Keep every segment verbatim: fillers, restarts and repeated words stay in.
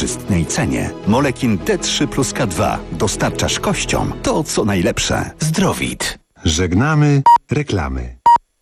korzystnej cenie. Molekin D trzy plus K dwa dostarczasz kościom to, co najlepsze. Zdrowit. Żegnamy reklamy.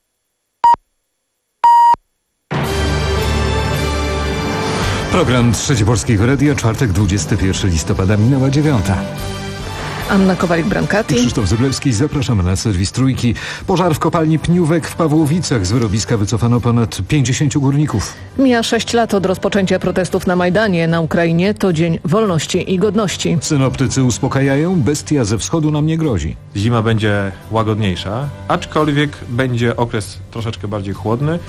Program Trzeci Polskiego Radia, czwartek, dwudziestego pierwszego listopada, minęła dziewiąta. Anna Kowalik-Brankati. Krzysztof Zyblewski. Zapraszamy na serwis Trójki. Pożar w kopalni Pniówek w Pawłowicach. Z wyrobiska wycofano ponad pięćdziesięciu górników. Mija sześć lat od rozpoczęcia protestów na Majdanie na Ukrainie. To dzień wolności i godności. Synoptycy uspokajają. Bestia ze wschodu nam nie grozi. Zima będzie łagodniejsza, aczkolwiek będzie okres troszeczkę bardziej chłodny.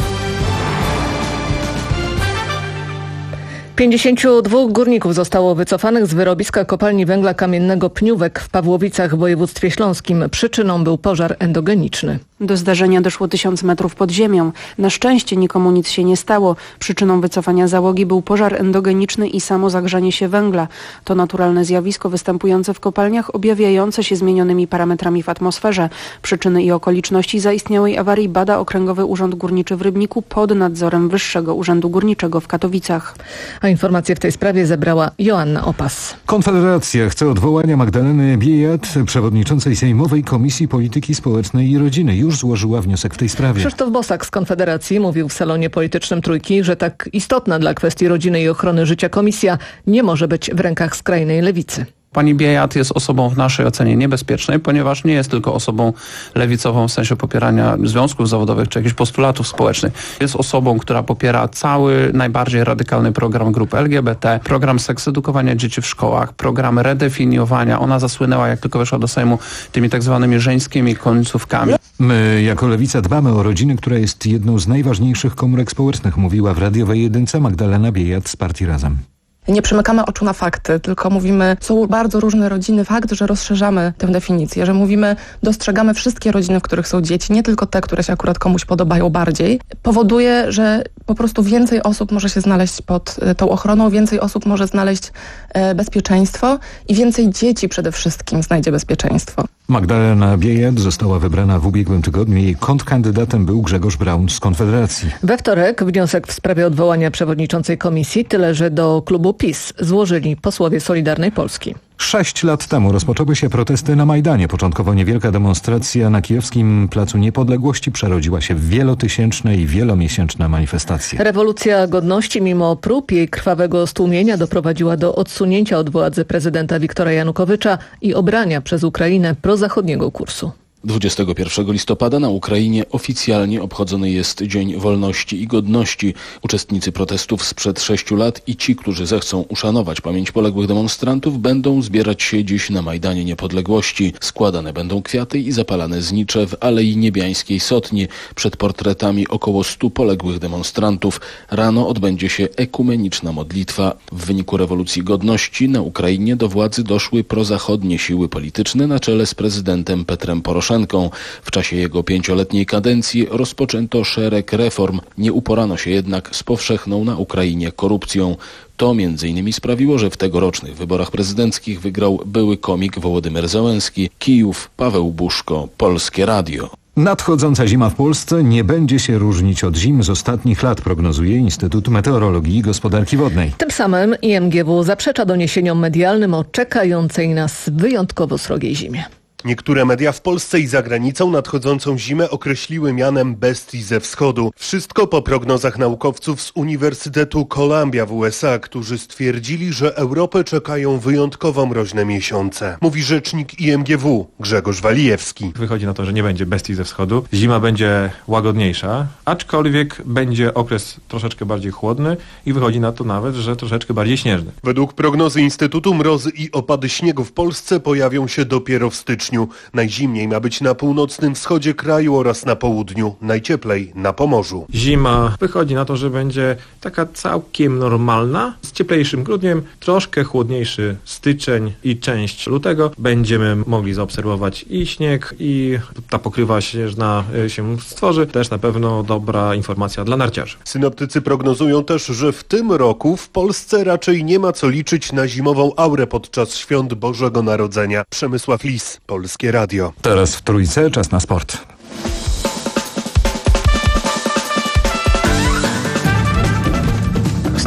pięćdziesięciu dwóch górników zostało wycofanych z wyrobiska kopalni węgla kamiennego Pniówek w Pawłowicach w województwie śląskim. Przyczyną był pożar endogeniczny. Do zdarzenia doszło tysiąc metrów pod ziemią. Na szczęście nikomu nic się nie stało. Przyczyną wycofania załogi był pożar endogeniczny i samo zagrzanie się węgla. To naturalne zjawisko występujące w kopalniach, objawiające się zmienionymi parametrami w atmosferze. Przyczyny i okoliczności zaistniałej awarii bada Okręgowy Urząd Górniczy w Rybniku pod nadzorem Wyższego Urzędu Górniczego w Katowicach. A informacje w tej sprawie zebrała Joanna Opas. Konfederacja chce odwołania Magdaleny Biejat, przewodniczącej Sejmowej Komisji Polityki Społecznej i Rodziny. Już złożyła wniosek w tej sprawie. Krzysztof Bosak z Konfederacji mówił w salonie politycznym Trójki, że tak istotna dla kwestii rodziny i ochrony życia komisja nie może być w rękach skrajnej lewicy. Pani Biejat jest osobą w naszej ocenie niebezpiecznej, ponieważ nie jest tylko osobą lewicową w sensie popierania związków zawodowych czy jakichś postulatów społecznych. Jest osobą, która popiera cały najbardziej radykalny program grup L G B T, program seksedukowania dzieci w szkołach, program redefiniowania. Ona zasłynęła, jak tylko weszła do Sejmu, tymi tak zwanymi żeńskimi końcówkami. My jako Lewica dbamy o rodzinę, która jest jedną z najważniejszych komórek społecznych, mówiła w radiowej jedynce Magdalena Biejat z partii Razem. Nie przymykamy oczu na fakty, tylko mówimy, są bardzo różne rodziny. Fakt, że rozszerzamy tę definicję, że mówimy, dostrzegamy wszystkie rodziny, w których są dzieci, nie tylko te, które się akurat komuś podobają bardziej, powoduje, że po prostu więcej osób może się znaleźć pod tą ochroną, więcej osób może znaleźć e, bezpieczeństwo i więcej dzieci przede wszystkim znajdzie bezpieczeństwo. Magdalena Biejat została wybrana w ubiegłym tygodniu. Jej kontrkandydatem był Grzegorz Braun z Konfederacji. We wtorek wniosek w sprawie odwołania przewodniczącej komisji, tyle że do klubu PiS złożyli posłowie Solidarnej Polski. Sześć lat temu rozpoczęły się protesty na Majdanie. Początkowo niewielka demonstracja na kijowskim Placu Niepodległości przerodziła się w wielotysięczne i wielomiesięczne manifestacje. Rewolucja godności mimo prób jej krwawego stłumienia doprowadziła do odsunięcia od władzy prezydenta Wiktora Janukowycza i obrania przez Ukrainę prozachodniego kursu. dwudziestego pierwszego listopada na Ukrainie oficjalnie obchodzony jest Dzień Wolności i Godności. Uczestnicy protestów sprzed sześciu lat i ci, którzy zechcą uszanować pamięć poległych demonstrantów, będą zbierać się dziś na Majdanie Niepodległości. Składane będą kwiaty i zapalane znicze w Alei Niebiańskiej Sotni przed portretami około stu poległych demonstrantów. Rano odbędzie się ekumeniczna modlitwa. W wyniku rewolucji godności na Ukrainie do władzy doszły prozachodnie siły polityczne na czele z prezydentem Petrem Poroszenką. W czasie jego pięcioletniej kadencji rozpoczęto szereg reform. Nie uporano się jednak z powszechną na Ukrainie korupcją. To między innymi sprawiło, że w tegorocznych wyborach prezydenckich wygrał były komik Wołodymyr Zełenski. Kijów, Paweł Buszko, Polskie Radio. Nadchodząca zima w Polsce nie będzie się różnić od zim z ostatnich lat, prognozuje Instytut Meteorologii i Gospodarki Wodnej. Tym samym I M G W zaprzecza doniesieniom medialnym o czekającej nas wyjątkowo srogiej zimie. Niektóre media w Polsce i za granicą nadchodzącą zimę określiły mianem bestii ze wschodu. Wszystko po prognozach naukowców z Uniwersytetu Columbia w U S A, którzy stwierdzili, że Europę czekają wyjątkowo mroźne miesiące. Mówi rzecznik I M G W Grzegorz Walijewski. Wychodzi na to, że nie będzie bestii ze wschodu. Zima będzie łagodniejsza, aczkolwiek będzie okres troszeczkę bardziej chłodny i wychodzi na to nawet, że troszeczkę bardziej śnieżny. Według prognozy Instytutu mrozy i opady śniegu w Polsce pojawią się dopiero w styczniu. Najzimniej ma być na północnym wschodzie kraju oraz na południu, najcieplej na Pomorzu. Zima wychodzi na to, że będzie taka całkiem normalna, z cieplejszym grudniem, troszkę chłodniejszy styczeń i część lutego. Będziemy mogli zaobserwować i śnieg, i ta pokrywa śnieżna się stworzy. Też na pewno dobra informacja dla narciarzy. Synoptycy prognozują też, że w tym roku w Polsce raczej nie ma co liczyć na zimową aurę podczas świąt Bożego Narodzenia. Przemysław Lis, Polskie Radio. Teraz w Trójce czas na sport.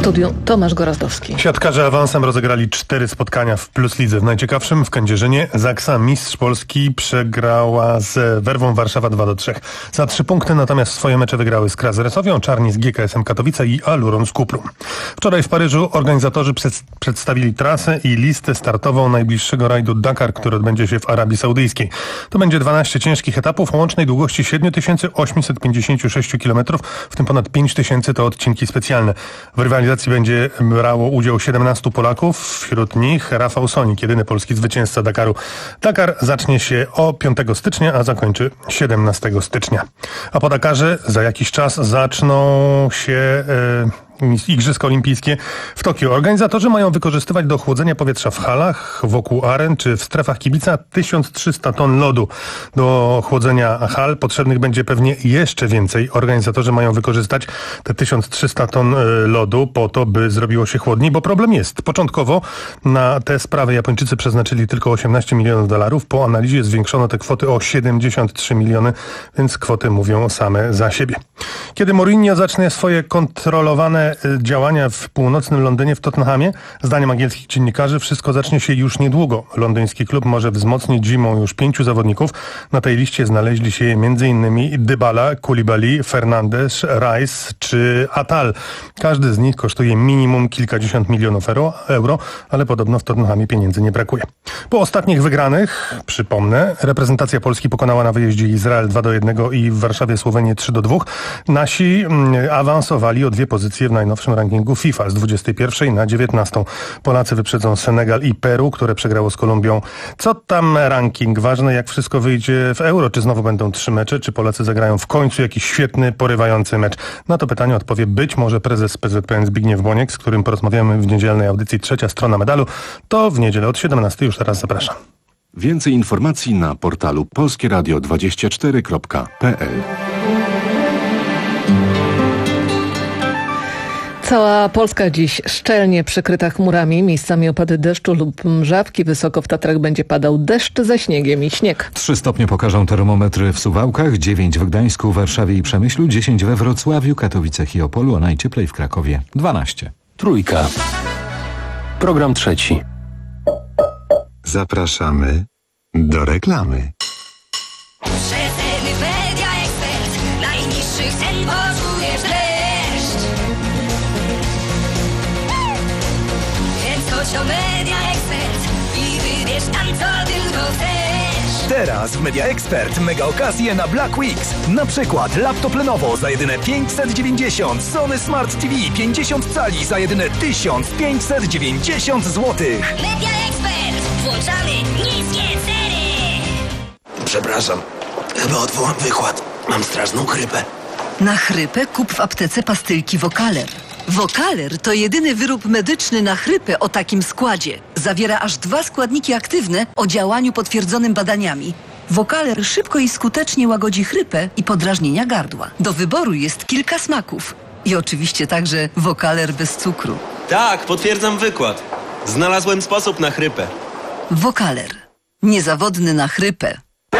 studiu Tomasz Gorazdowski. Siatkarze awansem rozegrali cztery spotkania w Plus Lidze. W najciekawszym w Kędzierzynie Zaksa, mistrz Polski, przegrała z Werwą Warszawa dwa do trzech. Za trzy punkty natomiast swoje mecze wygrały z Krazeresowią, Czarni z G K S-em Katowice i Aluron z Kupru. Wczoraj w Paryżu organizatorzy przed, przedstawili trasę i listę startową najbliższego rajdu Dakar, który odbędzie się w Arabii Saudyjskiej. To będzie dwanaście ciężkich etapów o łącznej długości siedem tysięcy osiemset pięćdziesiąt sześć kilometrów, w tym ponad pięć tysięcy to odcinki specjalne. W rywalizacji będzie brało udział siedemnastu Polaków, wśród nich Rafał Sonik, jedyny polski zwycięzca Dakaru. Dakar zacznie się o piątego stycznia, a zakończy siedemnastego stycznia. A po Dakarze za jakiś czas zaczną się E, Igrzyska Olimpijskie w Tokio. Organizatorzy mają wykorzystywać do chłodzenia powietrza w halach, wokół aren czy w strefach kibica tysiąc trzysta ton lodu. Do chłodzenia hal potrzebnych będzie pewnie jeszcze więcej. Organizatorzy mają wykorzystać te tysiąc trzysta ton lodu po to, by zrobiło się chłodniej, bo problem jest. Początkowo na te sprawy Japończycy przeznaczyli tylko osiemnaście milionów dolarów. Po analizie zwiększono te kwoty o siedemdziesiąt trzy miliony, więc kwoty mówią same za siebie. Kiedy Mourinho zacznie swoje kontrolowane działania w północnym Londynie, w Tottenhamie, zdaniem angielskich dziennikarzy, wszystko zacznie się już niedługo. Londyński klub może wzmocnić zimą już pięciu zawodników. Na tej liście znaleźli się m.in. Dybala, Koulibaly, Fernandes, Rice czy Atal. Każdy z nich kosztuje minimum kilkadziesiąt milionów euro, ale podobno w Tottenhamie pieniędzy nie brakuje. Po ostatnich wygranych, przypomnę, reprezentacja Polski pokonała na wyjeździe Izrael dwa do jednego i w Warszawie Słowenię trzy do dwóch. Nasi awansowali o dwie pozycje w najnowszym rankingu FIFA z dwudziestej pierwszej na dziewiętnastą. Polacy wyprzedzą Senegal i Peru, które przegrało z Kolumbią. Co tam ranking? Ważne, jak wszystko wyjdzie w Euro. Czy znowu będą trzy mecze? Czy Polacy zagrają w końcu jakiś świetny, porywający mecz? Na to pytanie odpowie być może prezes P Z P N Zbigniew Boniek, z którym porozmawiamy w niedzielnej audycji Trzecia Strona Medalu. To w niedzielę od siedemnastej. Już teraz zapraszam. Więcej informacji na portalu polskie radio dwadzieścia cztery kropka p l. Cała Polska dziś szczelnie przykryta chmurami, miejscami opady deszczu lub mrzawki. Wysoko w Tatrach będzie padał deszcz ze śniegiem i śnieg. Trzy stopnie pokażą termometry w Suwałkach, dziewięć w Gdańsku, Warszawie i Przemyślu, dziesięć we Wrocławiu, Katowicach i Opolu, a najcieplej w Krakowie dwanaście. Trójka. Program trzeci. Zapraszamy do reklamy. Media Expert. Najniższych cen poczujesz dreszcz. Więc chodź do Media Expert i wybierz tam, co tylko chcesz. Teraz w Media Expert mega okazje na Black Weeks. Na przykład laptop Lenovo za jedyne pięćset dziewięćdziesiąt, Sony Smart T V pięćdziesiąt cali za jedyne tysiąc pięćset dziewięćdziesiąt złotych. Media Expert. Włączamy niskie ceny. Przepraszam, chyba odwołam wykład. Mam straszną chrypę. Na chrypę kup w aptece pastylki Wokaler. Wokaler to jedyny wyrób medyczny na chrypę o takim składzie. Zawiera aż dwa składniki aktywne o działaniu potwierdzonym badaniami. Wokaler szybko i skutecznie łagodzi chrypę i podrażnienia gardła. Do wyboru jest kilka smaków. I oczywiście także Wokaler bez cukru. Tak, potwierdzam wykład. Znalazłem sposób na chrypę. Wokaler. Niezawodny na chrypę.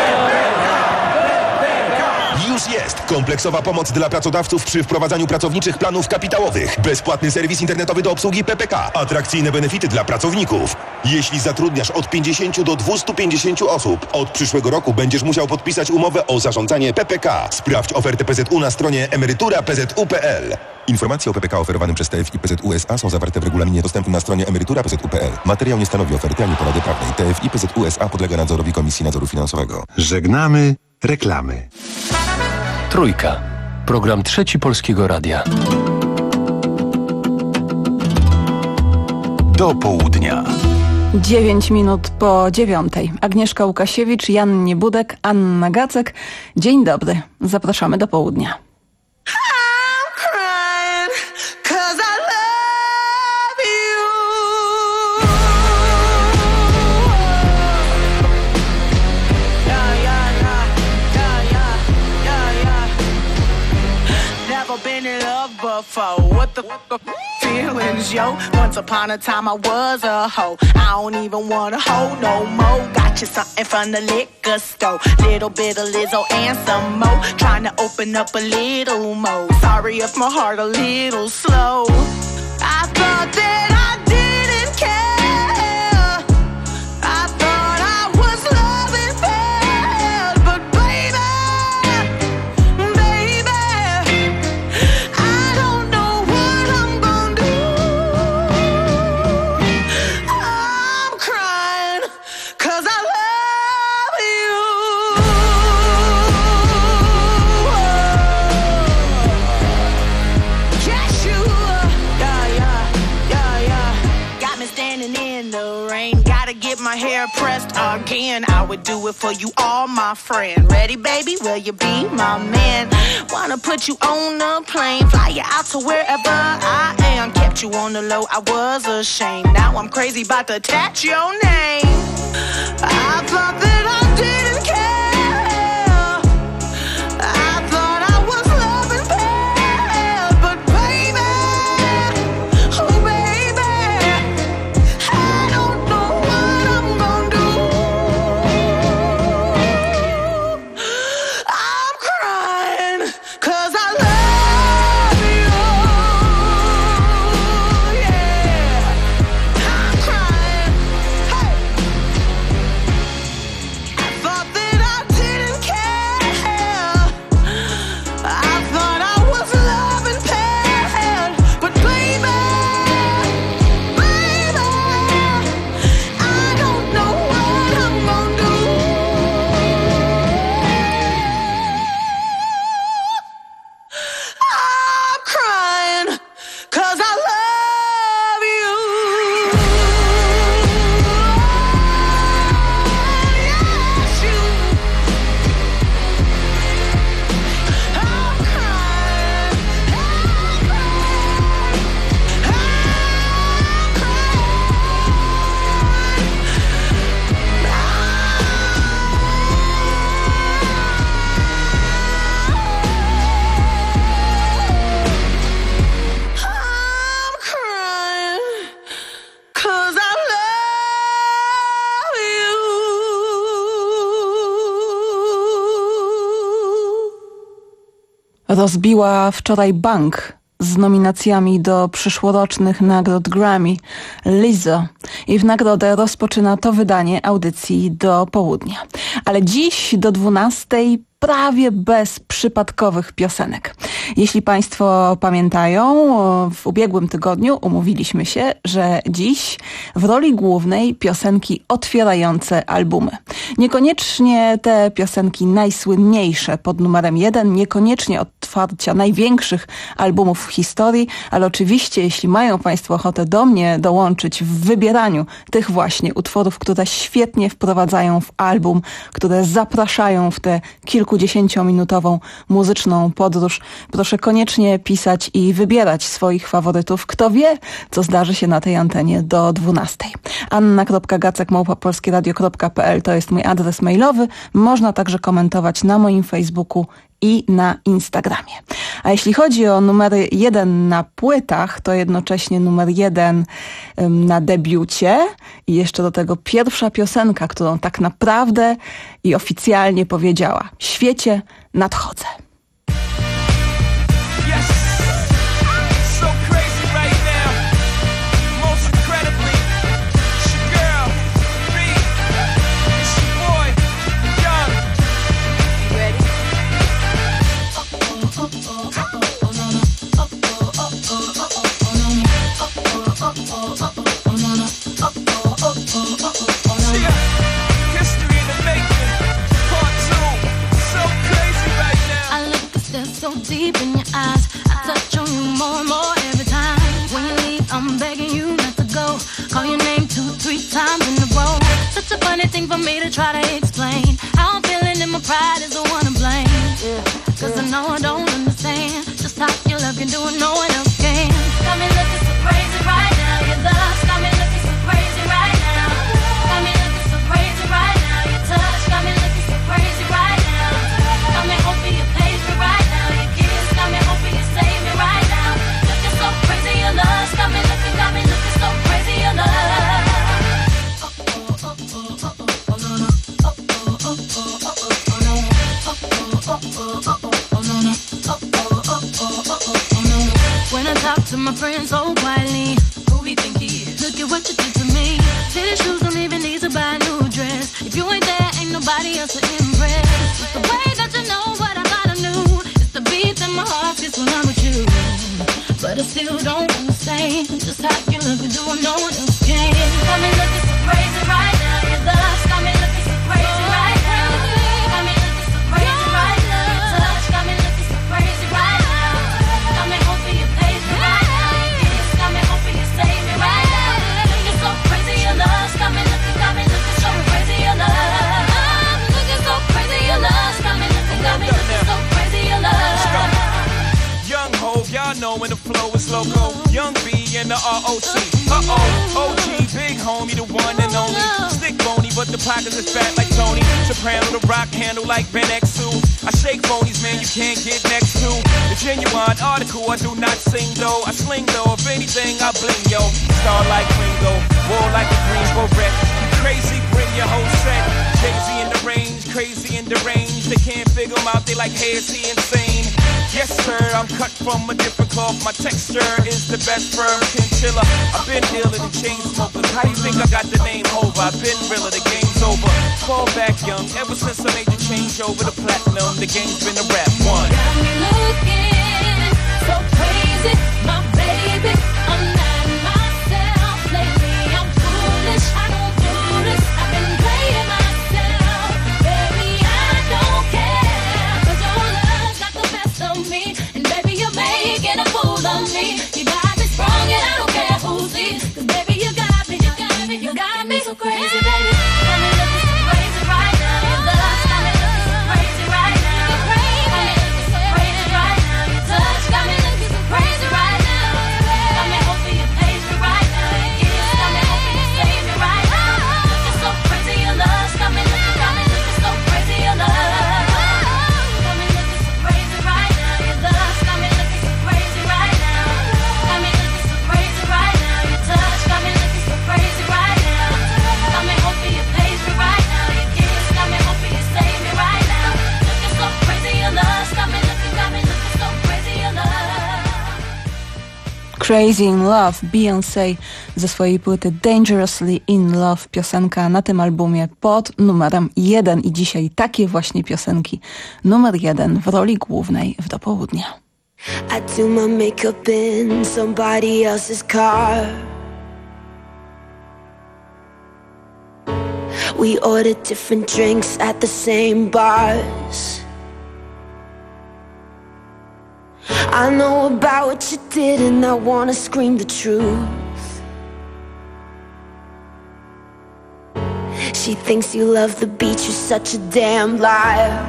Już jest kompleksowa pomoc dla pracodawców przy wprowadzaniu pracowniczych planów kapitałowych. Bezpłatny serwis internetowy do obsługi P P K. Atrakcyjne benefity dla pracowników. Jeśli zatrudniasz od pięćdziesięciu do dwustu pięćdziesięciu osób, od przyszłego roku będziesz musiał podpisać umowę o zarządzanie P P K. Sprawdź ofertę P Z U na stronie emerytura kropka p z u kropka p l. Informacje o P P K oferowanym przez T F I P Z U S A są zawarte w regulaminie dostępnym na stronie emerytura kropka p z u kropka p l. Materiał nie stanowi oferty ani porady prawnej. T F I P Z U S A podlega nadzorowi Komisji Nadzoru Finansowego. Żegnamy reklamy. Trójka. Program Trzeci Polskiego Radia. Do południa. Dziewięć minut po dziewiątej. Agnieszka Łukasiewicz, Jan Niebudek, Anna Gacek. Dzień dobry. Zapraszamy do południa. What the fuck feelings, yo? Once upon a time I was a hoe. I don't even wanna hold no more. Got you something from the liquor store. Little bit of Lizzo and some more. Trying to open up a little more. Sorry if my heart a little slow. I thought that I didn't care. I thought I was loving bad, but baby, baby, I don't know what I'm gonna do. I'm crying 'cause I love you. Yes, you. Yeah, yeah, yeah, yeah. Got me standing in the rain. Gotta get my hair pressed again. I would do it for you, all my friend. Ready, baby? Will you be my man? Wanna put you on a plane, fly you out to wherever I am. Kept you on the low, I was ashamed. Now I'm crazy about to attach your name. I thought that I didn't care. I thought I was loving bad, but baby, oh baby, I don't know what I'm gonna do. I'm crying 'cause I love you. Yeah, I'm crying. Hey, I thought that I didn't care. I thought I was loving bad, but baby, baby, I don't know what I'm gonna do. I'm crying 'cause I love you. Yes, you. I'm crying. I'm I'm crying 'cause I love you. Rozbiła wczoraj bank z nominacjami do przyszłorocznych nagród Grammy Lizzo i w nagrodę rozpoczyna to wydanie audycji do południa. Ale dziś do dwunastej prawie bez przypadkowych piosenek. Jeśli Państwo pamiętają, w ubiegłym tygodniu umówiliśmy się, że dziś w roli głównej piosenki otwierające albumy. Niekoniecznie te piosenki najsłynniejsze pod numerem jeden, niekoniecznie otwarcia największych albumów w historii, ale oczywiście jeśli mają Państwo ochotę do mnie dołączyć w wybieraniu tych właśnie utworów, które świetnie wprowadzają w album, które zapraszają w tę kilkudziesięciominutową muzyczną podróż, proszę koniecznie pisać i wybierać swoich faworytów. Kto wie, co zdarzy się na tej antenie do dwunastej. anna kropka gacek małpa polskie radio kropka p l to jest mój adres mailowy. Można także komentować na moim Facebooku i na Instagramie. A jeśli chodzi o numery jeden na płytach, to jednocześnie numer jeden ym, na debiucie i jeszcze do tego pierwsza piosenka, którą tak naprawdę i oficjalnie powiedziała: świecie, nadchodzę. So deep in your eyes, I touch on you more and more every time. When you leave, I'm begging you not to go. Call your name two, three times in a row. Such a funny thing for me to try to explain. How I'm feeling and my pride is the one to blame. Yeah, cause I know I don't understand just how your love can do it, no one else can. Got me looking so crazy right now. Your love got me looking so crazy right now. Got me looking so crazy right now. Your touch got me looking so crazy right now. Got me hoping you page me right now. Your kiss got me hoping you save me right now. Looking so crazy, your love got me looking, got me looking so crazy, your love. When I talk to my friends so quietly, still don't understand just how you look doing no one else can. Got me looking so crazy right now. Your love got me looking so crazy right now. Got me looking so crazy right now. Your touch got me looking so crazy right now. Got me hoping you pay me right now. Your kiss got me hoping you save me right now. Looking so crazy, your love got me looking, got me looking so crazy, your love. Looking so crazy, your love got me looking, got me looking so crazy, your love. Young Hov, y'all know when the flow is loco. Young B and the R O C. Uh-oh, O G, big homie, the one and only. Stick bony, but the pockets is fat like Tony. Soprano, the rock handle like Ben X two. I shake phonies, man, you can't get next to. The genuine article, I do not sing though. I sling though, if anything, I bling, yo. Star like Ringo, war like a green beret. Crazy, bring your whole set. Jay-Z in the range, crazy in the range. They can't figure him out, they like, hey, is he insane? Yes, sir, I'm cut from a different cloth. My texture is the best firm chinchilla. I've been dealing in chain smokers. How you think I got the name over? I've been realer, the game's over. Fall back young, ever since I made the change over to platinum, the game's been a rap one. Got me looking so crazy, my baby. I'm not myself lately. I'm foolish, I don't do this. I've been playing myself, baby. I don't care, 'cause your love got the best of me, and baby you're making a fool of me. You got me strong and I don't care who sees, 'cause baby you got me, you got me, you got me so crazy, baby. Got me looking so crazy right now. Your love got me looking so crazy right now. Got me looking so crazy right now. Your touch got me looking so crazy right now. Got me hoping you page me right now. Your kiss got me hoping you save me right now. Looking so crazy, your love got me looking, got me looking so crazy, your love. Got me looking so crazy right now. Your love got me looking so crazy right now. Got me looking so crazy right now. Your touch got me looking so crazy right now. Got me hoping you page me right now. Your kiss got me hoping you save me right now. Looking so crazy, your love got me looking, got me looking so crazy, your love. Crazy in Love, Beyoncé ze swojej płyty Dangerously in Love, piosenka na tym albumie pod numerem jeden i dzisiaj takie właśnie piosenki numer jeden w roli głównej w dopołudnia. I do my makeup in somebody else's car. We order different drinks at the same bars. I know about what you did and I wanna scream the truth. She thinks you love the beach, you're such a damn liar.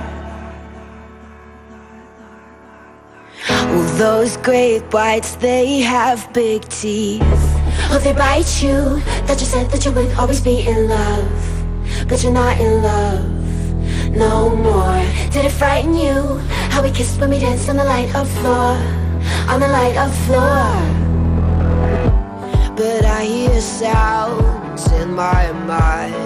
Well, those great whites, they have big teeth. Oh, they bite you, that you said that you would always be in love, but you're not in love no more. Did it frighten you, how we kissed when we danced on the light of floor, on the light of floor? But I hear sounds in my mind,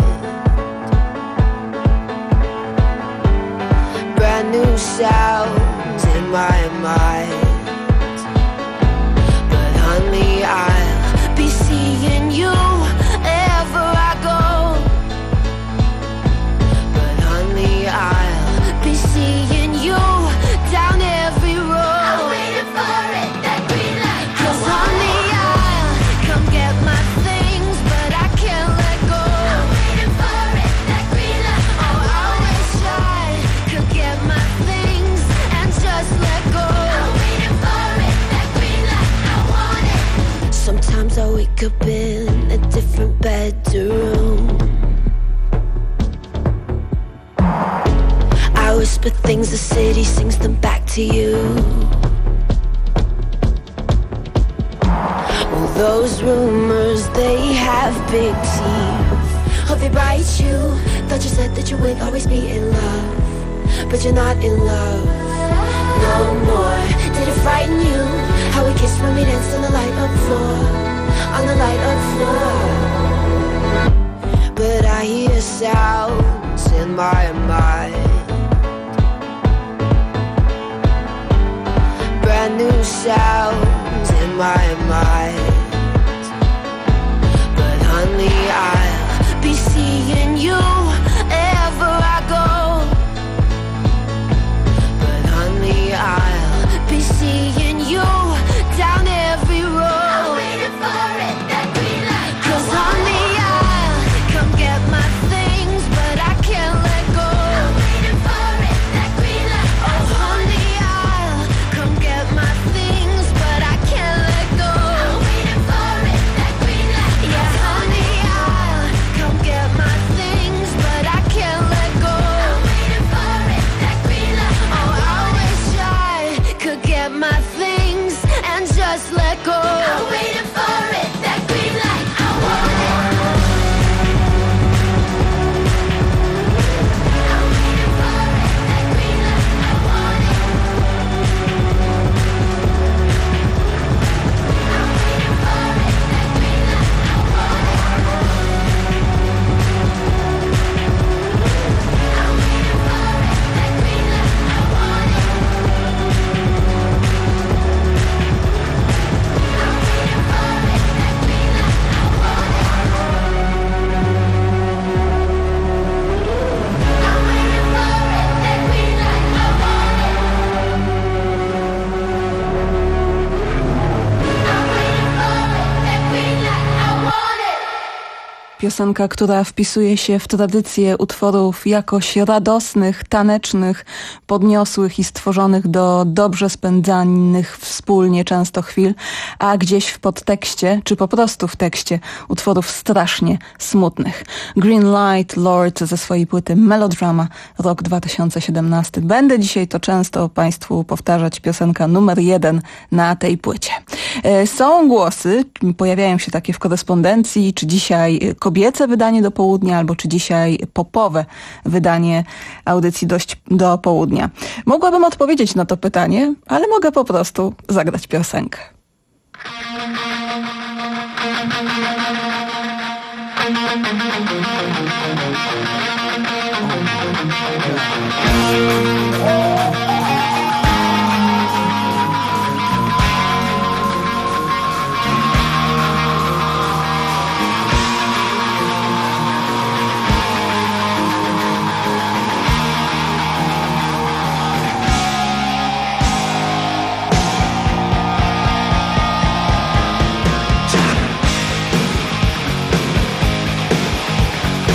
brand new sounds in my mind. But honey, I'll be seeing you ever I go. But honey, I'll be seeing you down every road. I'm waiting for it, that green light. 'Cause honey, I'll come get my things, but I can't let go. I'm waiting for it, that green light. Oh, I wish I could get my things and just let go. I'm waiting for it, that green light. I want it. Sometimes I wake up in a different bedroom. I whisper things, the city sings them back to you. Well, those rumors, they have big teeth. Oh, they bite you, thought you said that you would always be in love, but you're not in love no more. Did it frighten you, how we kissed when we danced on the light of floor, on the light of floor? But I hear sounds in my mind, brand new sounds in my mind. But honey, I'll be seeing you ever I go. But honey, I'll be seeing you down every Piosenka, która wpisuje się w tradycję utworów jakoś radosnych, tanecznych, podniosłych i stworzonych do dobrze spędzanych wspólnie często chwil, a gdzieś w podtekście, czy po prostu w tekście utworów strasznie smutnych. Green Light Lord ze swojej płyty Melodrama, rok dwa tysiące siedemnasty. Będę dzisiaj to często Państwu powtarzać, piosenka numer jeden na tej płycie. Są głosy, pojawiają się takie w korespondencji, czy dzisiaj kobiece wydanie do południa, albo czy dzisiaj popowe wydanie audycji dość do południa. Mogłabym odpowiedzieć na to pytanie, ale mogę po prostu zagrać piosenkę.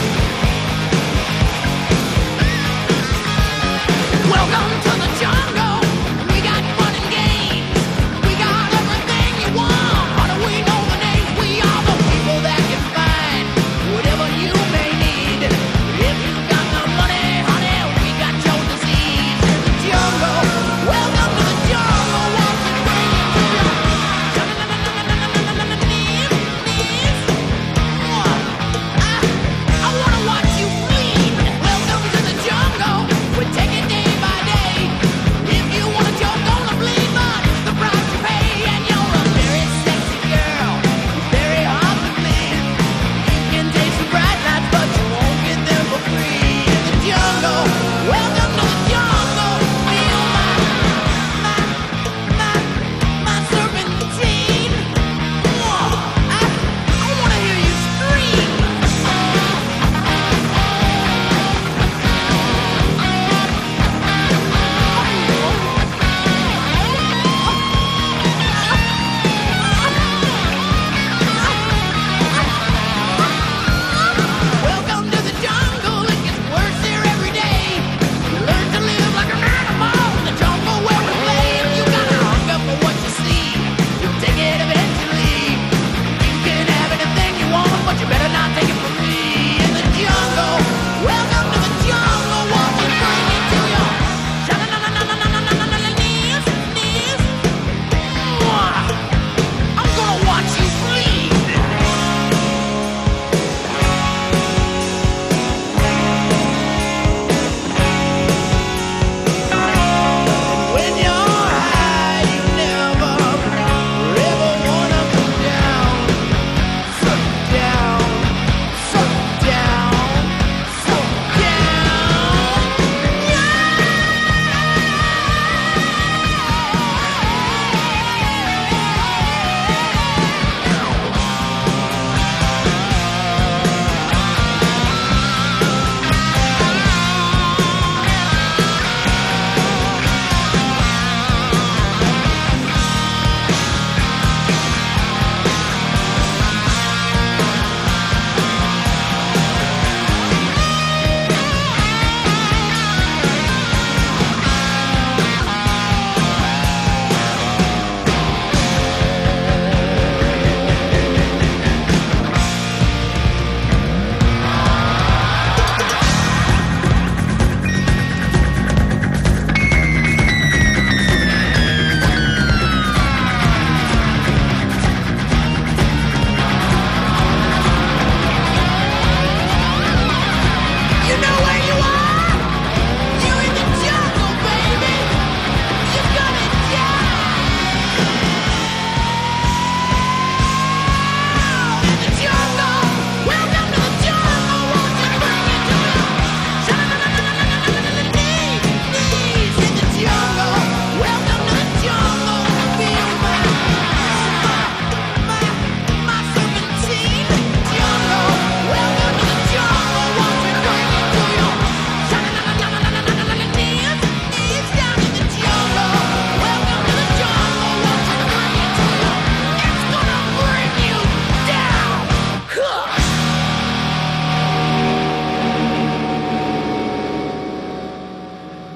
Welcome to the jungle.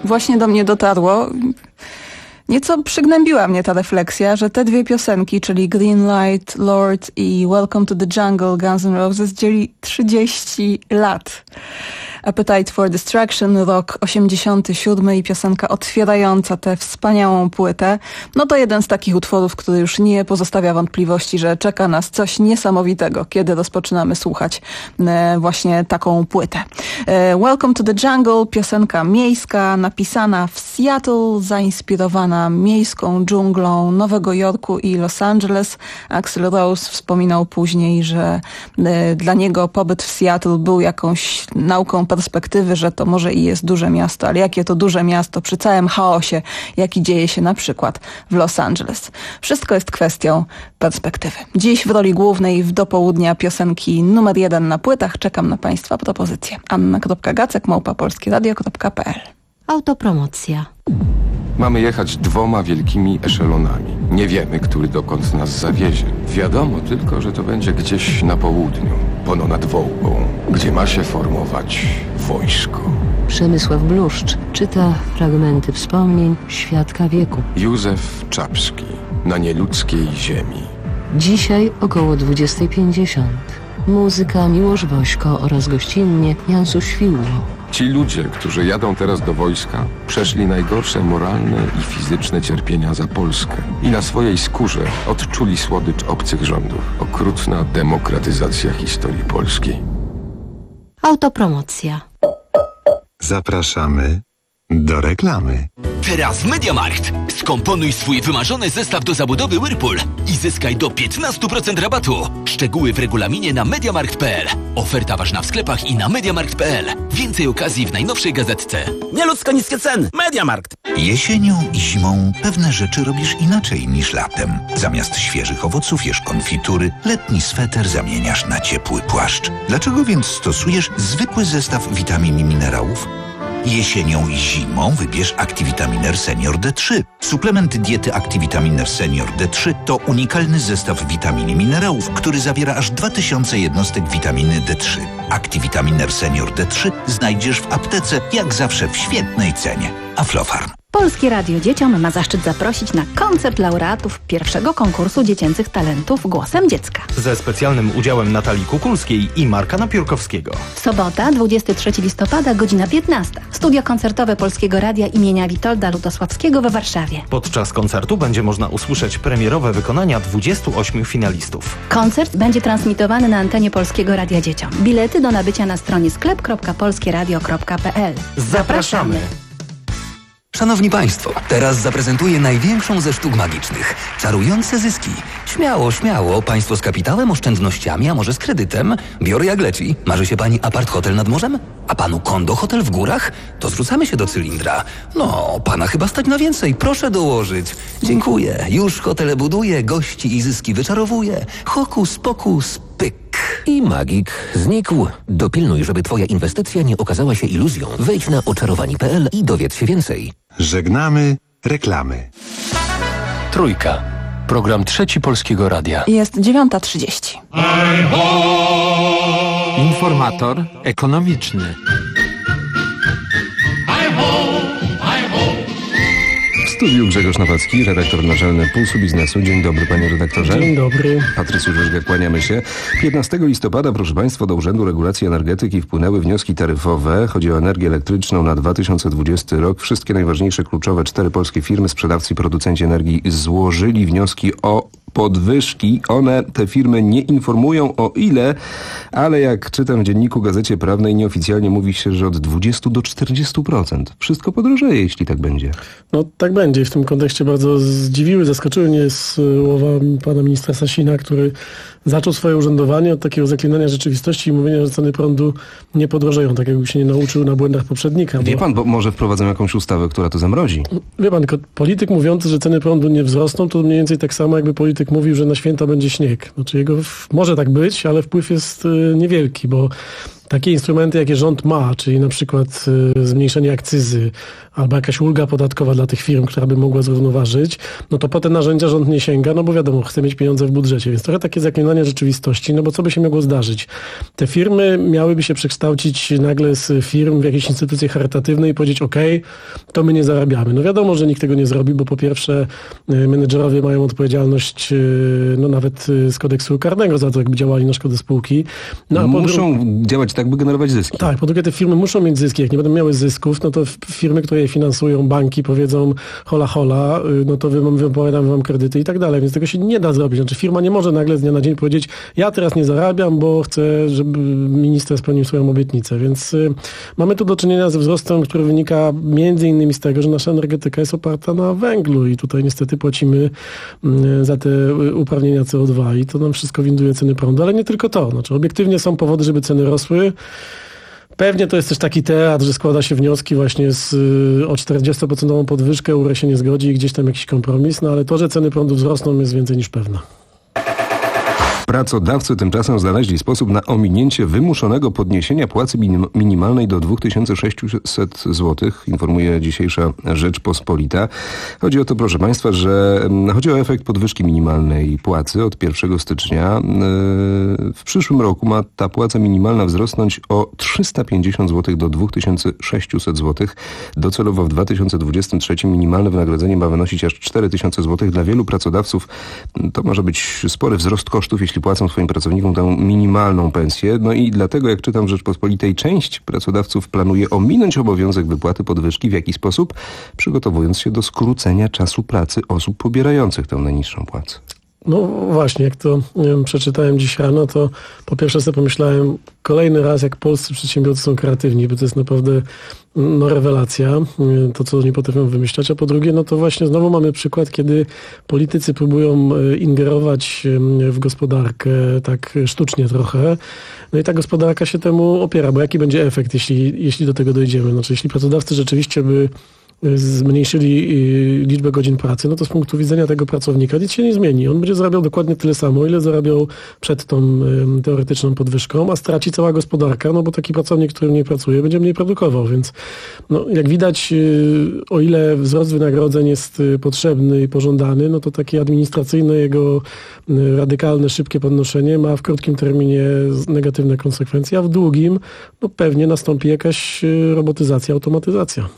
właśnie do mnie dotarło. Nieco przygnębiła mnie ta refleksja, że te dwie piosenki, czyli Green Light Lord i Welcome to the Jungle Guns N' Roses, dzieli trzydzieści lat. Appetite for Destruction, rok osiemdziesiąty siódmy i piosenka otwierająca tę wspaniałą płytę. No to jeden z takich utworów, który już nie pozostawia wątpliwości, że czeka nas coś niesamowitego, kiedy rozpoczynamy słuchać e, właśnie taką płytę. E, Welcome to the Jungle, piosenka miejska, napisana w Seattle, zainspirowana miejską dżunglą Nowego Jorku i Los Angeles. Axl Rose wspominał później, że e, dla niego pobyt w Seattle był jakąś nauką perspektywy, że to może i jest duże miasto, ale jakie to duże miasto przy całym chaosie, jaki dzieje się na przykład w Los Angeles. Wszystko jest kwestią perspektywy. Dziś w roli głównej w do południa piosenki numer jeden na płytach czekam na Państwa propozycje. anna kropka gacek małpa polskie radio kropka p l. Autopromocja. Mamy jechać dwoma wielkimi eszelonami. Nie wiemy, który dokąd nas zawiezie. Wiadomo tylko, że to będzie gdzieś na południu, pono nad Wołgą, gdzie ma się formować wojsko. Przemysław Bluszcz czyta fragmenty wspomnień świadka wieku. Józef Czapski, na nieludzkiej ziemi. Dzisiaj około dwudziestej pięćdziesiąt. Muzyka Miłosz Wośko oraz gościnnie Jansu Świłło. Ci ludzie, którzy jadą teraz do wojska, przeszli najgorsze moralne i fizyczne cierpienia za Polskę i na swojej skórze odczuli słodycz obcych rządów. Okrutna demokratyzacja historii polskiej. Autopromocja. Zapraszamy do reklamy. Teraz MediaMarkt. Skomponuj swój wymarzony zestaw do zabudowy Whirlpool i zyskaj do piętnaście procent rabatu. Szczegóły w regulaminie na mediamarkt kropka p l. Oferta ważna w sklepach i na mediamarkt kropka p l. Więcej okazji w najnowszej gazetce. Nieludzko niskie ceny. MediaMarkt. Jesienią i zimą pewne rzeczy robisz inaczej niż latem. Zamiast świeżych owoców jesz konfitury, letni sweter zamieniasz na ciepły płaszcz. Dlaczego więc stosujesz zwykły zestaw witamin i minerałów? Jesienią i zimą wybierz Activitaminer Senior D trzy. Suplement diety Activitaminer Senior D trzy to unikalny zestaw witamin i minerałów, który zawiera aż dwa tysiące jednostek witaminy D trzy. Activitaminer Senior D trzy znajdziesz w aptece, jak zawsze w świetnej cenie. Aflofarm. Polskie Radio Dzieciom ma zaszczyt zaprosić na koncert laureatów pierwszego konkursu dziecięcych talentów Głosem Dziecka. Ze specjalnym udziałem Natalii Kukulskiej i Marka Napiórkowskiego. Sobota, dwudziestego trzeciego listopada, godzina piętnasta. Studio koncertowe Polskiego Radia imienia Witolda Lutosławskiego we Warszawie. Podczas koncertu będzie można usłyszeć premierowe wykonania dwudziestu ośmiu finalistów. Koncert będzie transmitowany na antenie Polskiego Radia Dzieciom. Bilety do nabycia na stronie sklep kropka polskie radio kropka p l. Zapraszamy! Szanowni Państwo, teraz zaprezentuję największą ze sztuk magicznych. Czarujące zyski. Śmiało, śmiało. Państwo z kapitałem, oszczędnościami, a może z kredytem. Biorę jak leci. Marzy się Pani apart hotel nad morzem? A Panu kondo hotel w górach? To zrzucamy się do cylindra. No, Pana chyba stać na więcej. Proszę dołożyć. Dziękuję. Już hotele buduję, gości i zyski wyczarowuję. Hokus pokus, pyk. I magik znikł. Dopilnuj, żeby Twoja inwestycja nie okazała się iluzją. Wejdź na oczarowani kropka p l i dowiedz się więcej. Żegnamy reklamy. Trójka. Program Trzeci Polskiego Radia. Jest dziewiąta trzydzieści. Informator ekonomiczny. W studiu Grzegorz Nawacki, redaktor naczelny Pulsu Biznesu. Dzień dobry, panie redaktorze. Dzień dobry. Patrycjusz Wyżgak, kłaniamy się. piętnastego listopada, proszę państwa, do Urzędu Regulacji Energetyki wpłynęły wnioski taryfowe. Chodzi o energię elektryczną na dwa tysiące dwudziesty rok. Wszystkie najważniejsze, kluczowe cztery polskie firmy, sprzedawcy i producenci energii złożyli wnioski o podwyżki. One, te firmy, nie informują o ile, ale jak czytam w dzienniku Gazecie Prawnej, nieoficjalnie mówi się, że od dwudziestu do czterdziestu procent. Wszystko podrożeje, jeśli tak będzie. No tak będzie. W tym kontekście bardzo zdziwiły, zaskoczyły mnie słowa pana ministra Sasina, który zaczął swoje urzędowanie od takiego zaklinania rzeczywistości i mówienia, że ceny prądu nie podrożeją, tak jakby się nie nauczył na błędach poprzednika. Wie bo... pan, bo może wprowadzą jakąś ustawę, która to zamrozi. Wie pan, polityk mówiący, że ceny prądu nie wzrosną, to mniej więcej tak samo, jakby polityk mówił, że na święta będzie śnieg. Znaczy jego, może tak być, ale wpływ jest niewielki, bo takie instrumenty, jakie rząd ma, czyli na przykład y, zmniejszenie akcyzy albo jakaś ulga podatkowa dla tych firm, która by mogła zrównoważyć, no to po te narzędzia rząd nie sięga, no bo wiadomo, chce mieć pieniądze w budżecie, więc trochę takie zaklinanie rzeczywistości, no bo co by się mogło zdarzyć? Te firmy miałyby się przekształcić nagle z firm w jakieś instytucje charytatywne i powiedzieć, okej, okay, to my nie zarabiamy. No wiadomo, że nikt tego nie zrobi, bo po pierwsze y, menedżerowie mają odpowiedzialność y, no nawet y, z kodeksu karnego za to, jakby działali na szkodę spółki. No, a muszą dru- działać tak, by generować zyski. Tak, po drugie te firmy muszą mieć zyski. Jak nie będą miały zysków, no to firmy, które je finansują, banki powiedzą hola hola, no to wypowiadamy wam kredyty i tak dalej, więc tego się nie da zrobić. Znaczy firma nie może nagle z dnia na dzień powiedzieć, ja teraz nie zarabiam, bo chcę, żeby minister spełnił swoją obietnicę. Więc y, mamy tu do czynienia ze wzrostem, który wynika między innymi z tego, że nasza energetyka jest oparta na węglu i tutaj niestety płacimy y, za te uprawnienia C O dwa i to nam wszystko winduje ceny prądu, ale nie tylko to. Znaczy obiektywnie są powody, żeby ceny rosły. Pewnie to jest też taki teatr, że składa się wnioski właśnie z, o czterdzieści procent podwyżkę, U R E się nie zgodzi i gdzieś tam jakiś kompromis, no ale to, że ceny prądu wzrosną jest więcej niż pewne. Pracodawcy tymczasem znaleźli sposób na ominięcie wymuszonego podniesienia płacy minim- minimalnej do dwa tysiące sześćset złotych, informuje dzisiejsza Rzeczpospolita. Chodzi o to, proszę Państwa, że chodzi o efekt podwyżki minimalnej płacy od pierwszego stycznia. W przyszłym roku ma ta płaca minimalna wzrosnąć o trzysta pięćdziesiąt złotych do dwa tysiące sześćset złotych. Docelowo w dwa tysiące dwudziestym trzecim minimalne wynagrodzenie ma wynosić aż cztery tysiące złotych. Dla wielu pracodawców to może być spory wzrost kosztów, jeśli płacą swoim pracownikom tę minimalną pensję. No i dlatego, jak czytam w Rzeczpospolitej, część pracodawców planuje ominąć obowiązek wypłaty podwyżki. W jaki sposób? Przygotowując się do skrócenia czasu pracy osób pobierających tę najniższą płacę. No właśnie, jak to wiem, przeczytałem dziś rano, to po pierwsze sobie pomyślałem kolejny raz, jak polscy przedsiębiorcy są kreatywni, bo to jest naprawdę no, rewelacja, to co oni potrafią wymyślać, a po drugie, no to właśnie znowu mamy przykład, kiedy politycy próbują ingerować w gospodarkę tak sztucznie trochę, no i ta gospodarka się temu opiera, bo jaki będzie efekt, jeśli, jeśli do tego dojdziemy? Znaczy, jeśli pracodawcy rzeczywiście by zmniejszyli liczbę godzin pracy, no to z punktu widzenia tego pracownika nic się nie zmieni. On będzie zarabiał dokładnie tyle samo, ile zarabiał przed tą teoretyczną podwyżką, a straci cała gospodarka, no bo taki pracownik, który mniej pracuje, będzie mniej produkował, więc no, jak widać, o ile wzrost wynagrodzeń jest potrzebny i pożądany, no to takie administracyjne, jego radykalne, szybkie podnoszenie ma w krótkim terminie negatywne konsekwencje, a w długim no pewnie nastąpi jakaś robotyzacja, automatyzacja.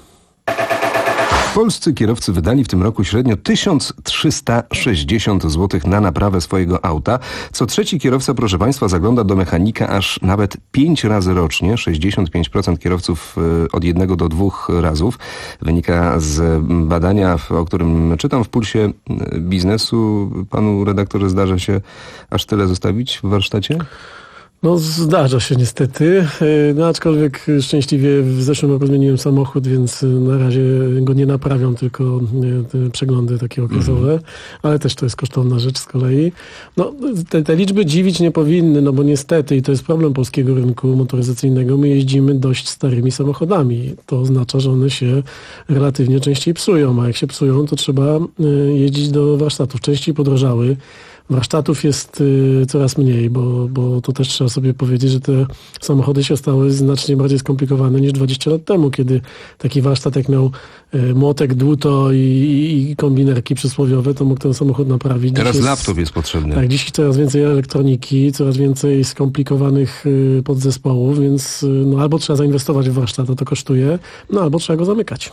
Polscy kierowcy wydali w tym roku średnio tysiąc trzysta sześćdziesiąt złotych na naprawę swojego auta. Co trzeci kierowca, proszę Państwa, zagląda do mechanika aż nawet pięć razy rocznie. sześćdziesiąt pięć procent kierowców od jednego do dwóch razów. Wynika z badania, o którym czytam w Pulsie Biznesu. Panu redaktorze zdarza się aż tyle zostawić w warsztacie? No zdarza się niestety, no aczkolwiek szczęśliwie w zeszłym roku zmieniłem samochód, więc na razie go nie naprawiam, tylko te przeglądy takie okresowe, mm. ale też to jest kosztowna rzecz z kolei. No te, te liczby dziwić nie powinny, no bo niestety, i to jest problem polskiego rynku motoryzacyjnego, my jeździmy dość starymi samochodami. To oznacza, że one się relatywnie częściej psują, a jak się psują, to trzeba jeździć do warsztatów. Częściej podrożały. Warsztatów jest y, coraz mniej, bo, bo to też trzeba sobie powiedzieć, że te samochody się stały znacznie bardziej skomplikowane niż dwadzieścia lat temu, kiedy taki warsztat jak miał y, młotek, dłuto i, i, i kombinerki przysłowiowe, to mógł ten samochód naprawić. Teraz dziś laptop jest, jest potrzebny. Tak, dziś coraz więcej elektroniki, coraz więcej skomplikowanych y, podzespołów, więc y, no, albo trzeba zainwestować w warsztat, a to kosztuje, no albo trzeba go zamykać.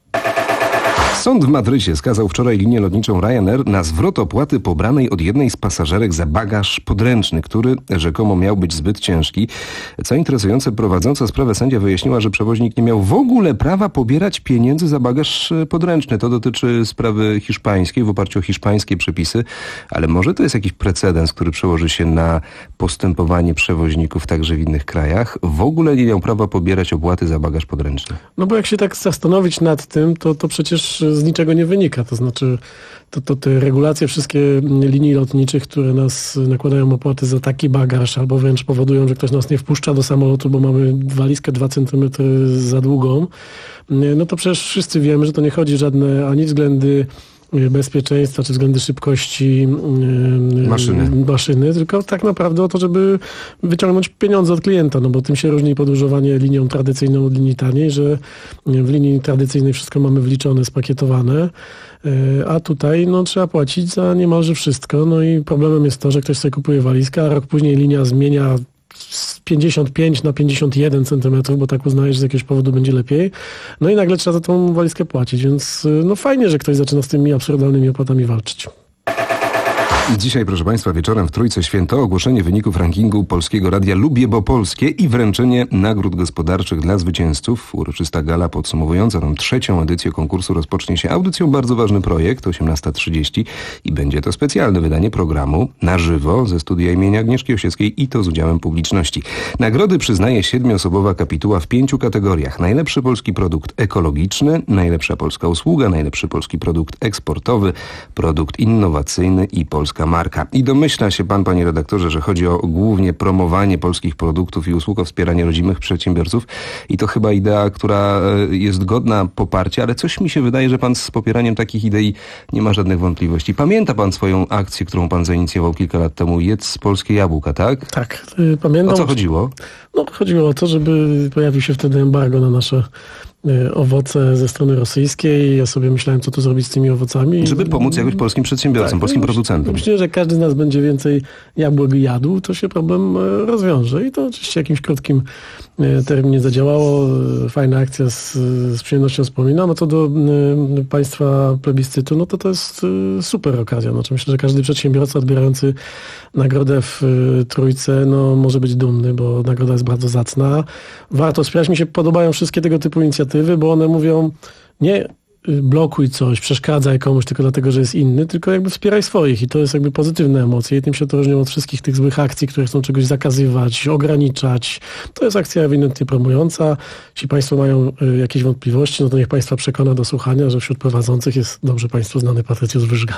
Sąd w Madrycie skazał wczoraj linię lotniczą Ryanair na zwrot opłaty pobranej od jednej z pasażerek za bagaż podręczny, który rzekomo miał być zbyt ciężki. Co interesujące, prowadząca sprawę sędzia wyjaśniła, że przewoźnik nie miał w ogóle prawa pobierać pieniędzy za bagaż podręczny. To dotyczy sprawy hiszpańskiej w oparciu o hiszpańskie przepisy, ale może to jest jakiś precedens, który przełoży się na postępowanie przewoźników także w innych krajach. W ogóle nie miał prawa pobierać opłaty za bagaż podręczny. No bo jak się tak zastanowić nad tym, to, to przecież z niczego nie wynika. To znaczy to, to te regulacje wszystkie linii lotniczych, które nas nakładają opłaty za taki bagaż albo wręcz powodują, że ktoś nas nie wpuszcza do samolotu, bo mamy walizkę dwa centymetry za długą, no to przecież wszyscy wiemy, że to nie chodzi żadne ani względy bezpieczeństwa czy względy szybkości maszyny. maszyny, tylko tak naprawdę o to, żeby wyciągnąć pieniądze od klienta, no bo tym się różni podróżowanie linią tradycyjną od linii taniej, że w linii tradycyjnej wszystko mamy wliczone, spakietowane, a tutaj no, trzeba płacić za niemalże wszystko. No i problemem jest to, że ktoś sobie kupuje walizkę, a rok później linia zmienia z pięćdziesiąt pięć na pięćdziesiąt jeden centymetrów, bo tak uznaje, że z jakiegoś powodu będzie lepiej. No i nagle trzeba za tą walizkę płacić, więc no fajnie, że ktoś zaczyna z tymi absurdalnymi opłatami walczyć. Dzisiaj, proszę Państwa, wieczorem w Trójce Święto ogłoszenie wyników rankingu Polskiego Radia Lubię Bo Polskie i wręczenie nagród gospodarczych dla zwycięzców. Uroczysta gala podsumowująca tą trzecią edycję konkursu rozpocznie się audycją Bardzo Ważny Projekt, osiemnasta trzydzieści i będzie to specjalne wydanie programu na żywo ze studia imienia Agnieszki Osieckiej i to z udziałem publiczności. Nagrody przyznaje siedmioosobowa kapituła w pięciu kategoriach. Najlepszy polski produkt ekologiczny, najlepsza polska usługa, najlepszy polski produkt eksportowy, produkt innowacyjny i polska marka. I domyśla się pan, panie redaktorze, że chodzi o głównie promowanie polskich produktów i usług, o wspieranie rodzimych przedsiębiorców i to chyba idea, która jest godna poparcia, ale coś mi się wydaje, że pan z popieraniem takich idei nie ma żadnych wątpliwości. Pamięta pan swoją akcję, którą pan zainicjował kilka lat temu, Jedz polskie jabłka, tak? Tak, pamiętam. O co chodziło? No, chodziło o to, żeby pojawił się wtedy embargo na nasze owoce ze strony rosyjskiej. Ja sobie myślałem, co tu zrobić z tymi owocami. Żeby pomóc jakoś polskim przedsiębiorcom, tak, polskim producentom. Myślę, że jak każdy z nas będzie więcej jabłek jadł, to się problem rozwiąże. I to oczywiście w jakimś krótkim terminie zadziałało. Fajna akcja, z, z przyjemnością wspominam. A co do y, państwa plebiscytu, no to to jest y, super okazja. Znaczy, myślę, że każdy przedsiębiorca odbierający nagrodę w y, Trójce no, może być dumny, bo nagroda jest bardzo zacna. Warto wspierać. Mi się podobają wszystkie tego typu inicjatywy, bo one mówią nie blokuj coś, przeszkadzaj komuś tylko dlatego, że jest inny, tylko jakby wspieraj swoich i to jest jakby pozytywne emocje i tym się to różnią od wszystkich tych złych akcji, które chcą czegoś zakazywać, ograniczać. To jest akcja ewidentnie promująca. Jeśli państwo mają y, jakieś wątpliwości, no to niech państwa przekona do słuchania, że wśród prowadzących jest dobrze państwu znany Patrycjusz Wyżga.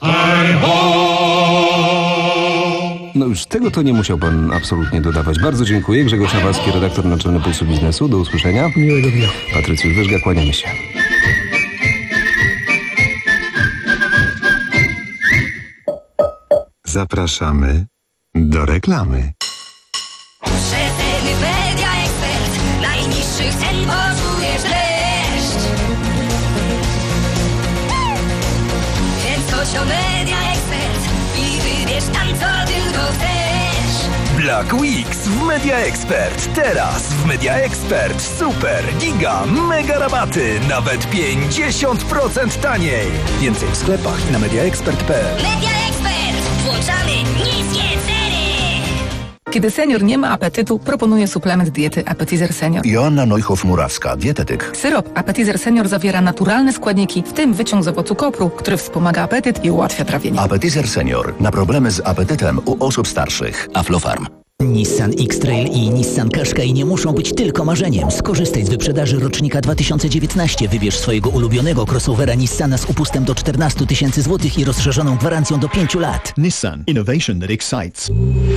No już tego to nie musiał pan absolutnie dodawać. Bardzo dziękuję. Grzegorz Nawalski, redaktor naczelny Pulsu Biznesu. Do usłyszenia. Miłego dnia. Patrycjusz Wyżga, kłaniamy się. Zapraszamy do reklamy. Przeceny Media Expert. Najniższych cen poczujesz dreszcz. Więc chodź o Media Expert i wybierz tam, co tylko chcesz. Black Weeks w Media Expert. Teraz w Media Expert super, giga, mega rabaty. Nawet pięćdziesiąt procent taniej. Więcej w sklepach i na mediaexpert kropka p l. Media Expert. Włączamy niskie ceny. Kiedy senior nie ma apetytu, proponuję suplement diety Appetizer Senior. Joanna Neuhoff-Murawska, dietetyk. Syrop Appetizer Senior zawiera naturalne składniki, w tym wyciąg z owocu kopru, który wspomaga apetyt i ułatwia trawienie. Appetizer Senior. Na problemy z apetytem u osób starszych. Aflofarm. Nissan X-Trail i Nissan Qashqai nie muszą być tylko marzeniem. Skorzystaj z wyprzedaży rocznika dwa tysiące dziewiętnaście. Wybierz swojego ulubionego crossovera Nissana z upustem do czternaście tysięcy złotych i rozszerzoną gwarancją do pięciu lat. Nissan. Innovation that excites.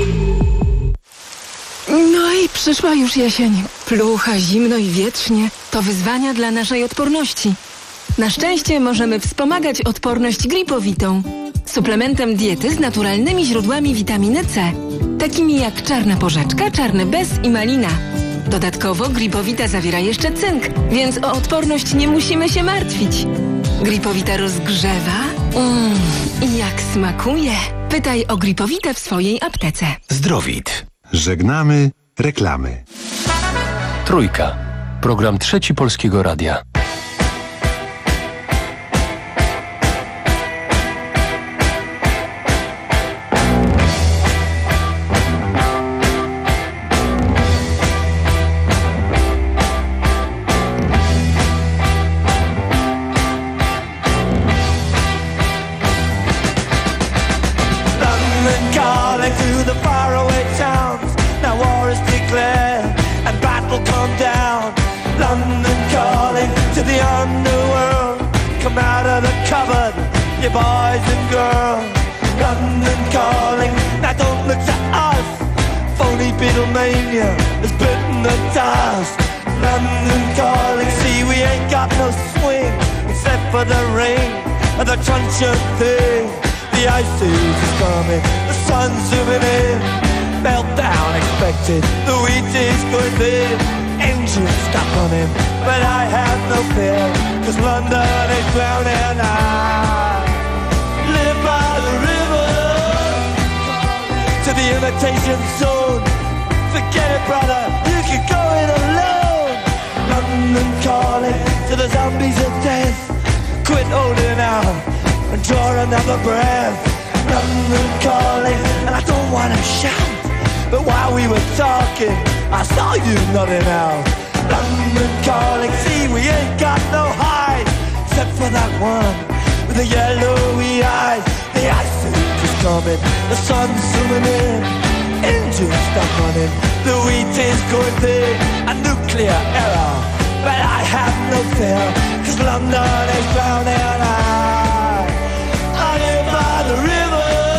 No i przyszła już jesień. Plucha, zimno i wietrznie. To wyzwania dla naszej odporności. Na szczęście możemy wspomagać odporność Gripowitą. Suplementem diety z naturalnymi źródłami witaminy C. Takimi jak czarna porzeczka, czarny bez i malina. Dodatkowo Gripowita zawiera jeszcze cynk, więc o odporność nie musimy się martwić. Gripowita rozgrzewa. Mmm, i jak smakuje. Pytaj o Gripowitę w swojej aptece. Zdrowit. Żegnamy reklamy. Trójka. Program Trzeci Polskiego Radia. Boys and girls, London calling. Now don't look to us. Phony Beatlemania has bitten the dust. London calling. See, we ain't got no swing except for the rain. and the truncheon thing. The ice age is coming, the sun's zooming in. Meltdown expected, the wheat is going thin. Engines stop running, but I have no fear, cause London is drowning. I live by the river, to the imitation zone. Forget it, brother, you can go it alone. London calling to the zombies of death. Quit holding out and draw another breath. London calling, and I don't wanna shout, but while we were talking, I saw you nodding out. London calling, see we ain't got no hide, except for that one with the yellowy eyes. The ice age is coming, the sun's zooming in. Engines stop running, the wheat is going thin. A nuclear error, but I have no fear, cause London is drowning. I, I live by the river.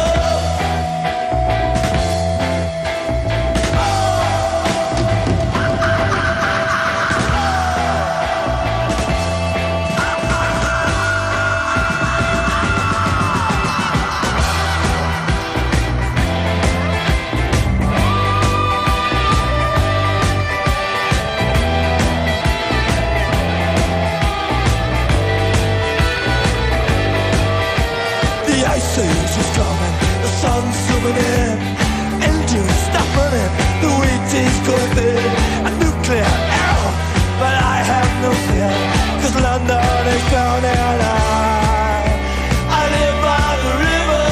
Zooming in, engines stop running, the wheat is going thin. A nuclear error, but I have no fear, cause London is drowning. I, I live by the river.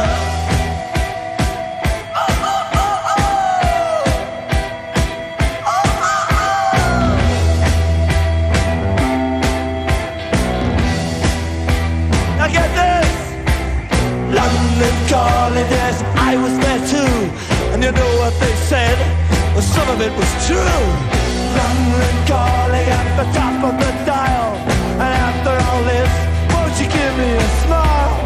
Oh, oh, oh, oh. Oh, oh, oh. Now get this, London calling, yes, I was there too, and you know what they said? Well, some of it was true. London calling at the top of the dial, and after all this, won't you give me a smile?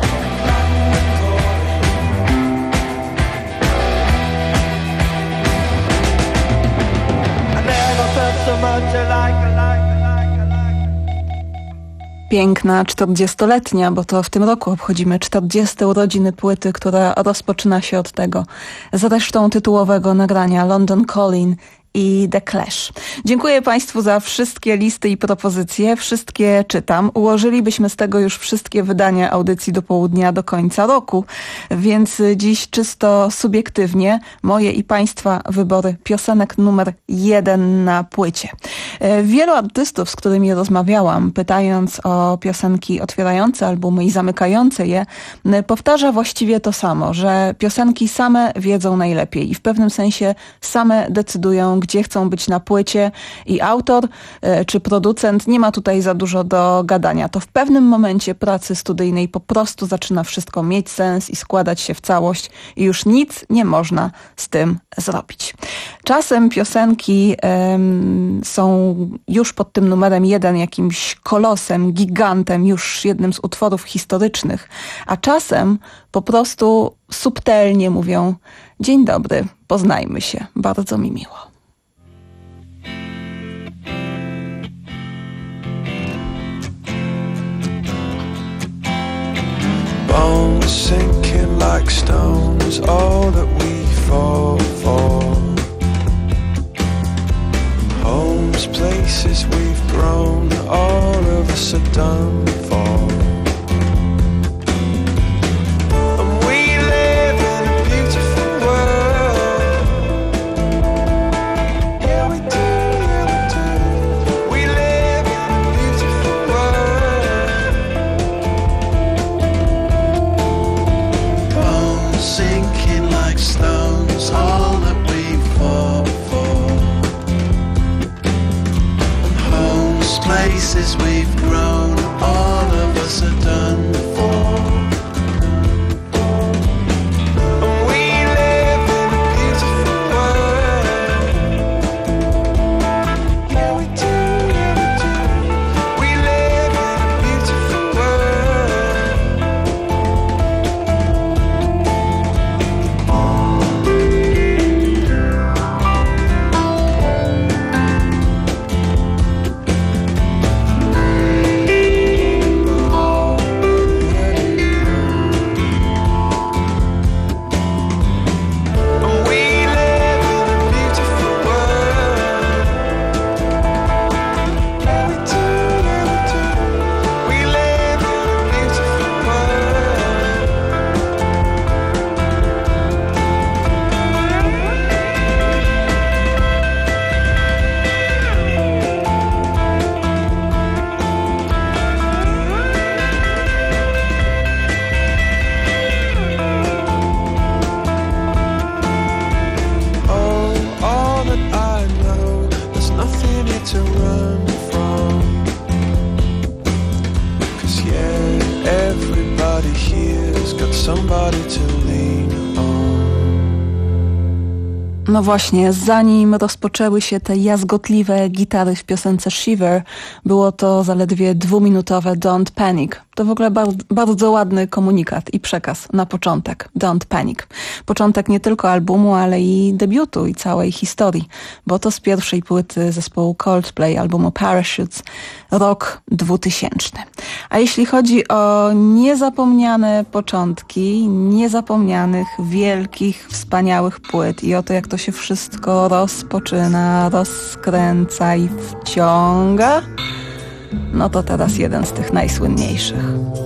I never felt so much alike, alike, alike, alike. Piękna czterdziestoletnia, bo to w tym roku obchodzimy czterdzieste urodziny płyty, która rozpoczyna się od tego zresztą tytułowego nagrania London Calling i The Clash. Dziękuję Państwu za wszystkie listy i propozycje. Wszystkie czytam. Ułożylibyśmy z tego już wszystkie wydania audycji do południa do końca roku, więc dziś czysto subiektywnie moje i Państwa wybory piosenek numer jeden na płycie. Wielu artystów, z którymi rozmawiałam, pytając o piosenki otwierające albumy i zamykające je, powtarza właściwie to samo, że piosenki same wiedzą najlepiej i w pewnym sensie same decydują, gdzie chcą być na płycie i autor e, czy producent nie ma tutaj za dużo do gadania. To w pewnym momencie pracy studyjnej po prostu zaczyna wszystko mieć sens i składać się w całość i już nic nie można z tym zrobić. Czasem piosenki em, są już pod tym numerem jeden jakimś kolosem, gigantem, już jednym z utworów historycznych, a czasem po prostu subtelnie mówią: dzień dobry, poznajmy się, bardzo mi miło. Bones sinking like stones, all that we fall for. Homes, places we've grown, all of us are done for. And we live in a beautiful world. Yeah, we do, yeah, we do. We live in a beautiful world. Bones sinking like stones, all that we fall for. And homes, places we've grown, all of us are done for. And we live in a beautiful world. Yeah, we do, yeah, we do. We live in a beautiful world. somebody to lean on. No właśnie, zanim rozpoczęły się te jazgotliwe gitary w piosence Shiver, było to zaledwie dwuminutowe Don't Panic. To w ogóle bardzo, bardzo ładny komunikat i przekaz na początek. Don't Panic. Początek nie tylko albumu, ale i debiutu i całej historii, bo to z pierwszej płyty zespołu Coldplay, albumu Parachutes, rok dwutysięczny. A jeśli chodzi o niezapomniane początki, niezapomnianych, wielkich, wspaniałych płyt i o to, jak to się wszystko rozpoczyna, rozkręca i wciąga, no to teraz jeden z tych najsłynniejszych.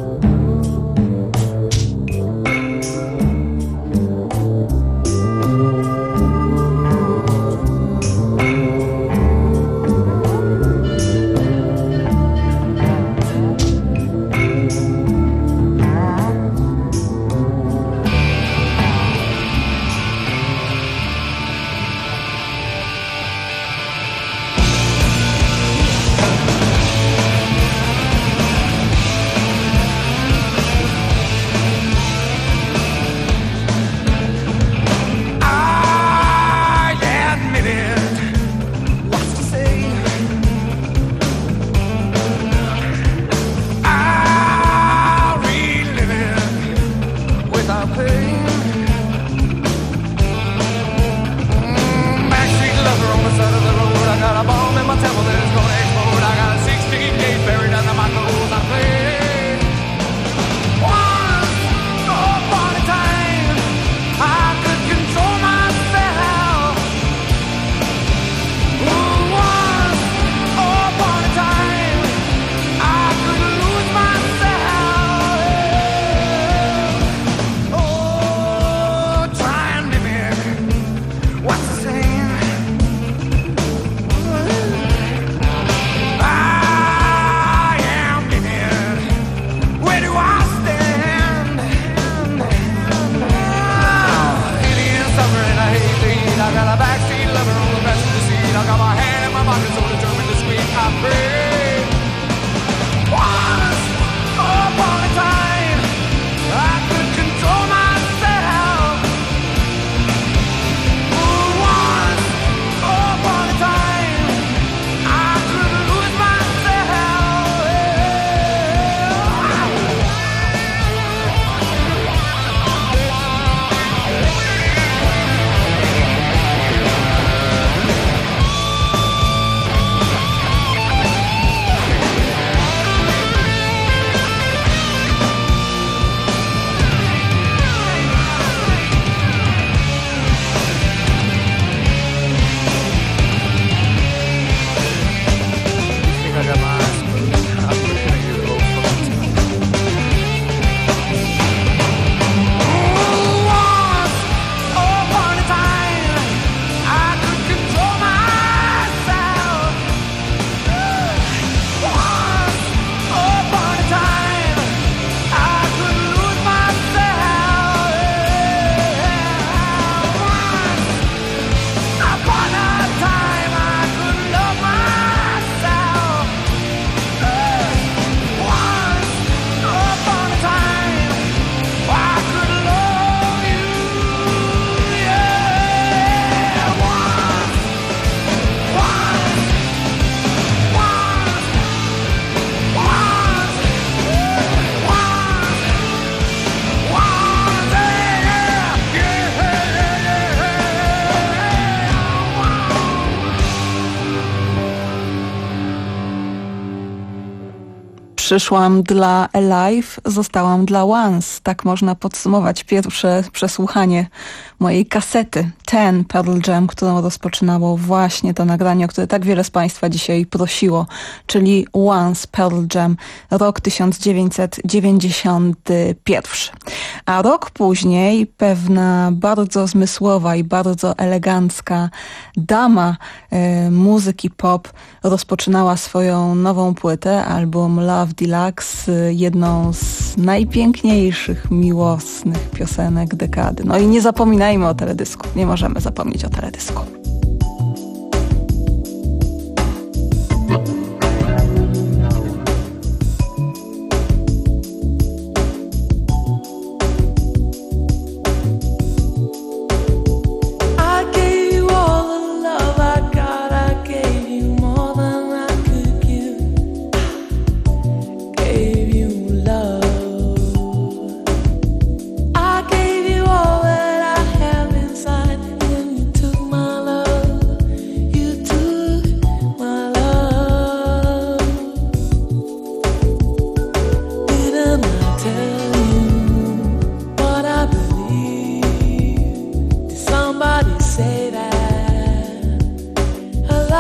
Przyszłam dla Alive, zostałam dla Once. Tak można podsumować pierwsze przesłuchanie mojej kasety Ten Pearl Jam, którą rozpoczynało właśnie to nagranie, o które tak wiele z Państwa dzisiaj prosiło, czyli Once Pearl Jam, rok tysiąc dziewięćset dziewięćdziesiąty pierwszy. A rok później pewna bardzo zmysłowa i bardzo elegancka dama e, muzyki pop rozpoczynała swoją nową płytę, album Love Deluxe, jedną z najpiękniejszych, miłosnych piosenek dekady. No i nie zapominajmy o teledysku. Nie możemy zapomnieć o teledysku.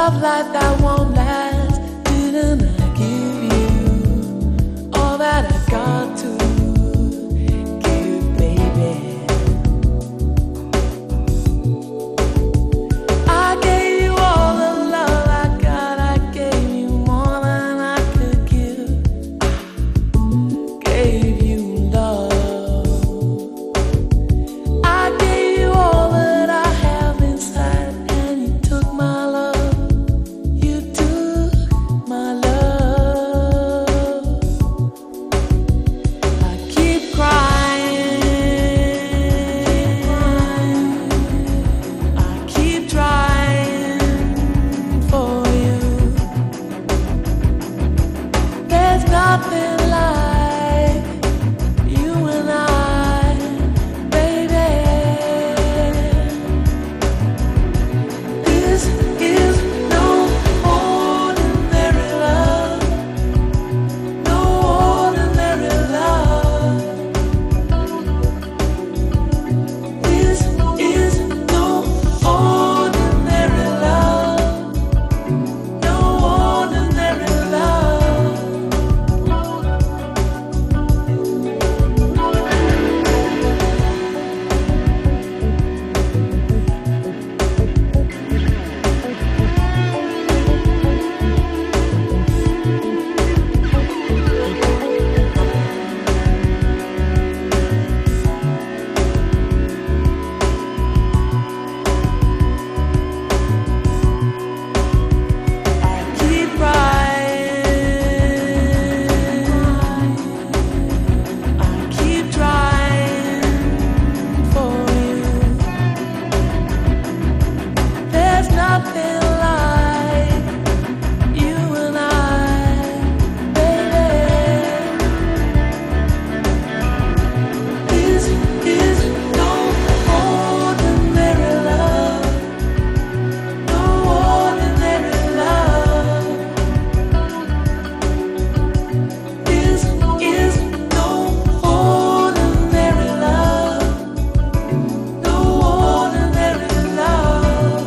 love life that won't last. Didn't I give you all that I got to give, baby? I gave you all the love I got. I gave you more than I could give. Gave you love. I gave you all that I have inside, and you took my love. You took my love. I keep crying. I keep trying for you. There's nothing like you and I, baby. This is no ordinary love, no ordinary love. This is no ordinary love, no ordinary love. Keep crying. I keep trying for you. There's nothing like you and I, baby. This is no ordinary love, no ordinary love. This is no ordinary love, no ordinary love.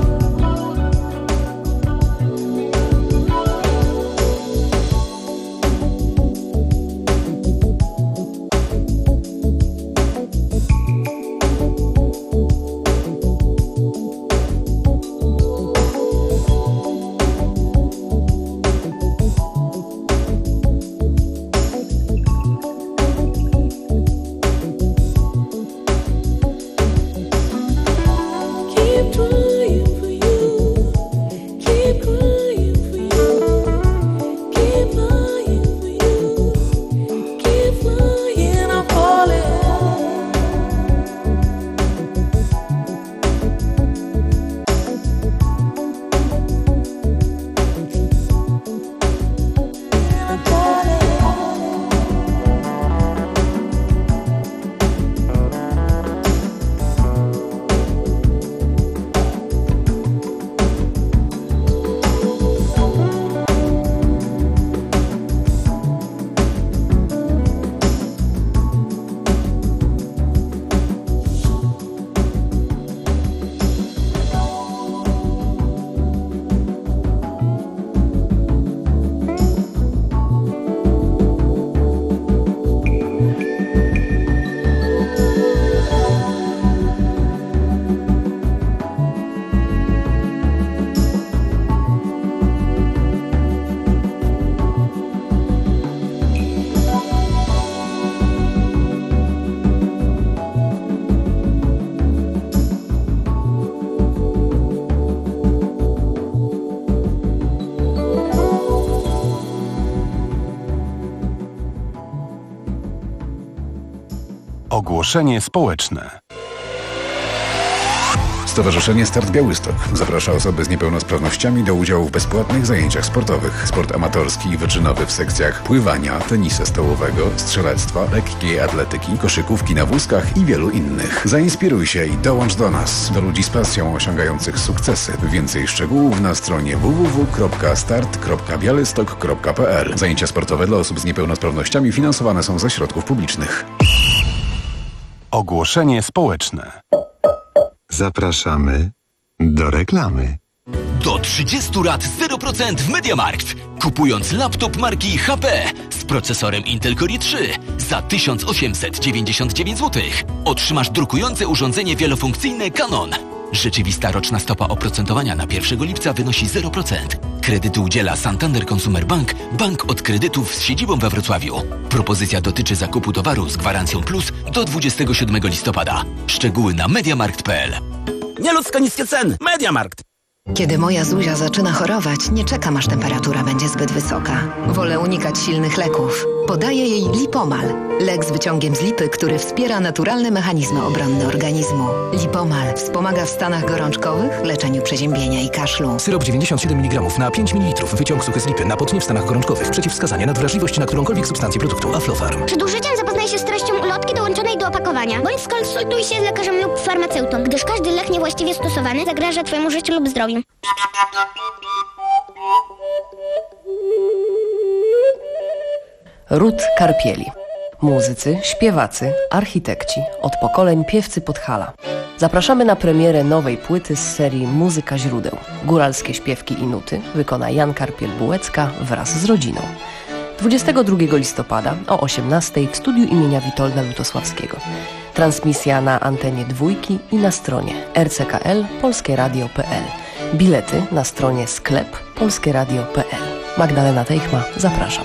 Keep trying for you, keep crying for you, keep lying for you, keep flying, I'm falling. I'm falling. Ogłoszenie społeczne. Stowarzyszenie Start Białystok zaprasza osoby z niepełnosprawnościami do udziału w bezpłatnych zajęciach sportowych. Sport amatorski i wyczynowy w sekcjach pływania, tenisa stołowego, strzelectwa, lekkiej atletyki, koszykówki na wózkach i wielu innych. Zainspiruj się i dołącz do nas, do ludzi z pasją osiągających sukcesy. Więcej szczegółów na stronie w w w kropka start kropka białystok kropka p l. Zajęcia sportowe dla osób z niepełnosprawnościami finansowane są ze środków publicznych. Ogłoszenie społeczne. Zapraszamy do reklamy. Do Do trzydziestu lat zero procent w MediaMarkt. Kupując laptop marki H P z procesorem Intel Core i trzy za tysiąc osiemset dziewięćdziesiąt dziewięć złotych otrzymasz drukujące urządzenie wielofunkcyjne Canon. Rzeczywista roczna stopa oprocentowania na pierwszego lipca wynosi zero procent. Kredyty udziela Santander Consumer Bank, bank od kredytów z siedzibą we Wrocławiu. Propozycja dotyczy zakupu towaru z gwarancją plus do dwudziestego siódmego listopada. Szczegóły na mediamarkt kropka p l. Nieludzko niskie ceny. MediaMarkt. Kiedy moja Zuzia zaczyna chorować, nie czekam, aż temperatura będzie zbyt wysoka. Wolę unikać silnych leków. Podaję jej Lipomal. Lek z wyciągiem z lipy, który wspiera naturalne mechanizmy obronne organizmu. Lipomal wspomaga w stanach gorączkowych, leczeniu przeziębienia i kaszlu. Syrop dziewięćdziesiąt siedem miligramów na pięć mililitrów. Wyciąg suchy z lipy na potnie w stanach gorączkowych. Przeciwwskazania na wrażliwość na którąkolwiek substancję produktu. Aflofarm. Przed użyciem zapoznaj się z treścią ulotki dołączonej do opakowania, bądź skonsultuj się z lekarzem lub farmaceutą, gdyż każdy lek niewłaściwie stosowany zagraża Twojemu życiu lub zdrowiu. Ród Karpieli. Muzycy, śpiewacy, architekci, od pokoleń piewcy Podhala. Zapraszamy na premierę nowej płyty z serii Muzyka źródeł. Góralskie śpiewki i nuty wykona Jan Karpiel-Bułecka wraz z rodziną. dwudziestego drugiego listopada o osiemnastej w studiu imienia Witolda Lutosławskiego. Transmisja na antenie dwójki i na stronie r c k l polskie radio kropka p l. Bilety na stronie sklep polskie radio kropka p l. Magdalena Teichma, zapraszam.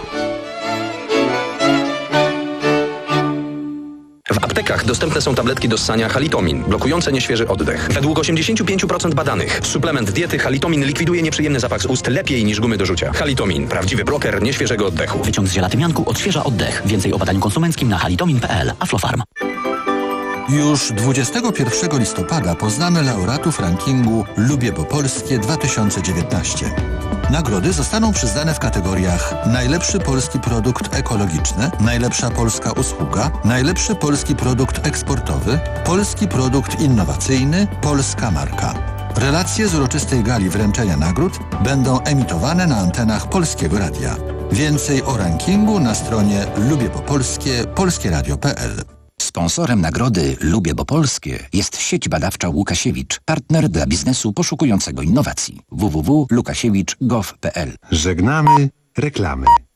W aptekach dostępne są tabletki do ssania Halitomin, blokujące nieświeży oddech. Według osiemdziesiąt pięć procent badanych suplement diety Halitomin likwiduje nieprzyjemny zapach z ust lepiej niż gumy do rzucia. Halitomin, prawdziwy bloker nieświeżego oddechu. Wyciąg z ziela tymianku odświeża oddech. Więcej o badaniu konsumenckim na halitomin kropka p l. Aflofarm. Już dwudziestego pierwszego listopada poznamy laureatów rankingu Lubię Bo Polskie dwa tysiące dziewiętnaście. Nagrody zostaną przyznane w kategoriach najlepszy polski produkt ekologiczny, najlepsza polska usługa, najlepszy polski produkt eksportowy, polski produkt innowacyjny, polska marka. Relacje z uroczystej gali wręczenia nagród będą emitowane na antenach Polskiego Radia. Więcej o rankingu na stronie lubię bo polskie polskie radio kropka p l. Sponsorem nagrody Lubię Bo Polskie jest sieć badawcza Łukasiewicz, partner dla biznesu poszukującego innowacji. w w w kropka łukasiewicz kropka gov kropka p l. Żegnamy reklamy.